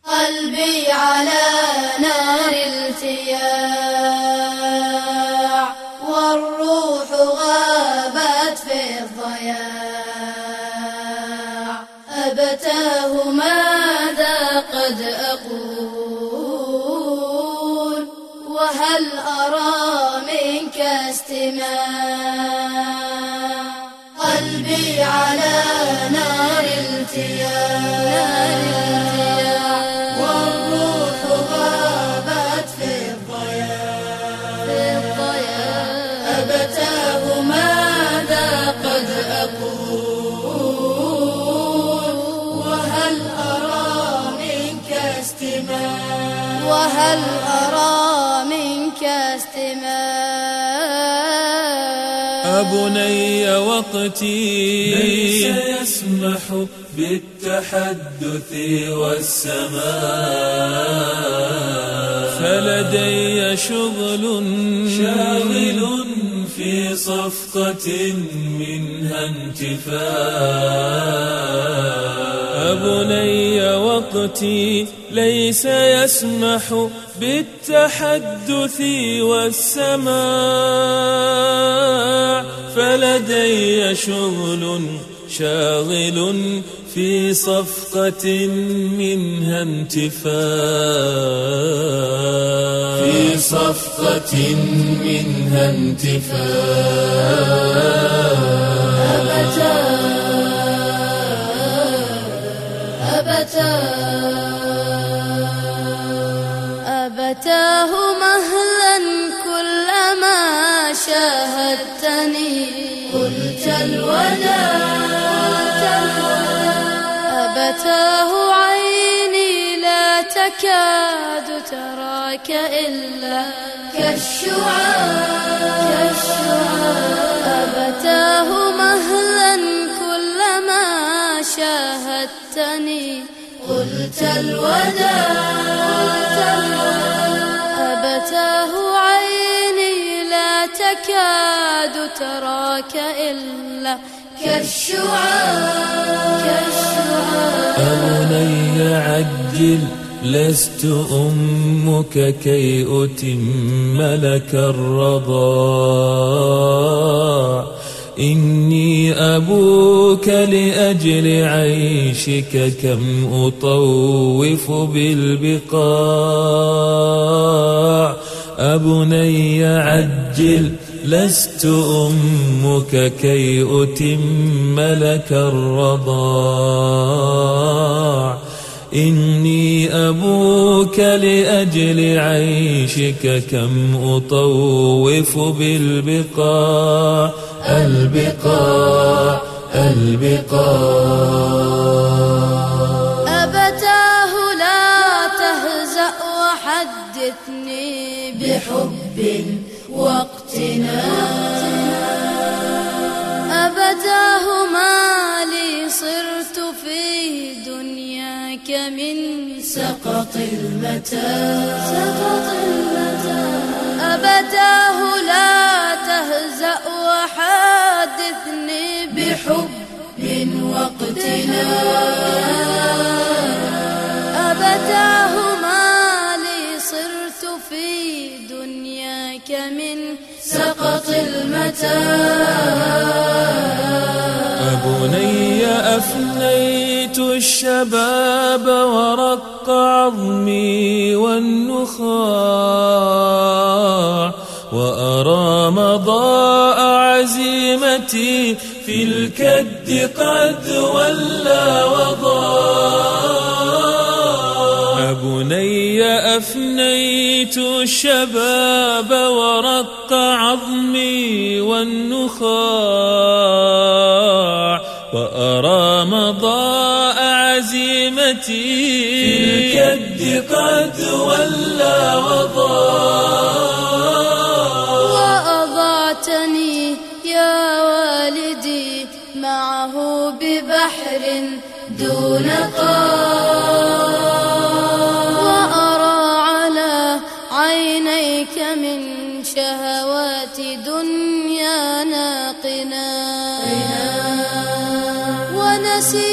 قلبي على نار التياع، والروح غابت في الضياع. أبتاه ماذا قد أقول، وهل أرى منك استماع. قلبي على نار التياع، والروح غابت في الضياع. أبتاه ماذا قد أقول، وهل أرى منك استماع. وهل أرى منك استماع. بني وقتي ليس يسمح بالتحدث والسماع، فلدي شغل شاغل في صفقة منها انتفاع. بني وقتي ليس يسمح بالتحدث والسماع، فلدي شغل شاغل في صفقة منها انتفاع. في صفقة منها انتفاع. أبتاه مهلا كلما شاهدتني قلت الوداع. أبتاه عيني لا تكاد تراك إلا كالشعاع. أبتاه مهلا كلما شاهدتني قلت الوداع. أبتاه عيني لا تكاد تراك إلا كالشعاع. بني عجل لست أمك كي أتم لك الرضاع، إني أبوك لأجل عيشك كم أطوف بالبقاع. أبني عجل لست أمك كي أتم لك الرضاع، إني أبوك لأجل عيشك كم أطوف بالبقاع. البقاع أبتاه لا تهزأ وحدثني بحب واقتناع. أبتاه ما لي صرت في دنياك من سقط المتاع. أبتاه لا تهزأ وحادثني بحب واقتناع. أبتاه ما لي صرت في دنياك من سقط المتاع. بني أفنيت الشباب ورق عظمي والنخاع، وأرى مضاء عزيمتي في الكد قد ولى وضاع. بني أفنيت الشباب ورق عظمي والنخاع، وأرى مضاء عزيمتي في الكد قد ولى وضاع. وأضعتني يا والدي معه ببحر دون قاع، وأرى على عينيك من شهوات دنيانا قنا. ونسيت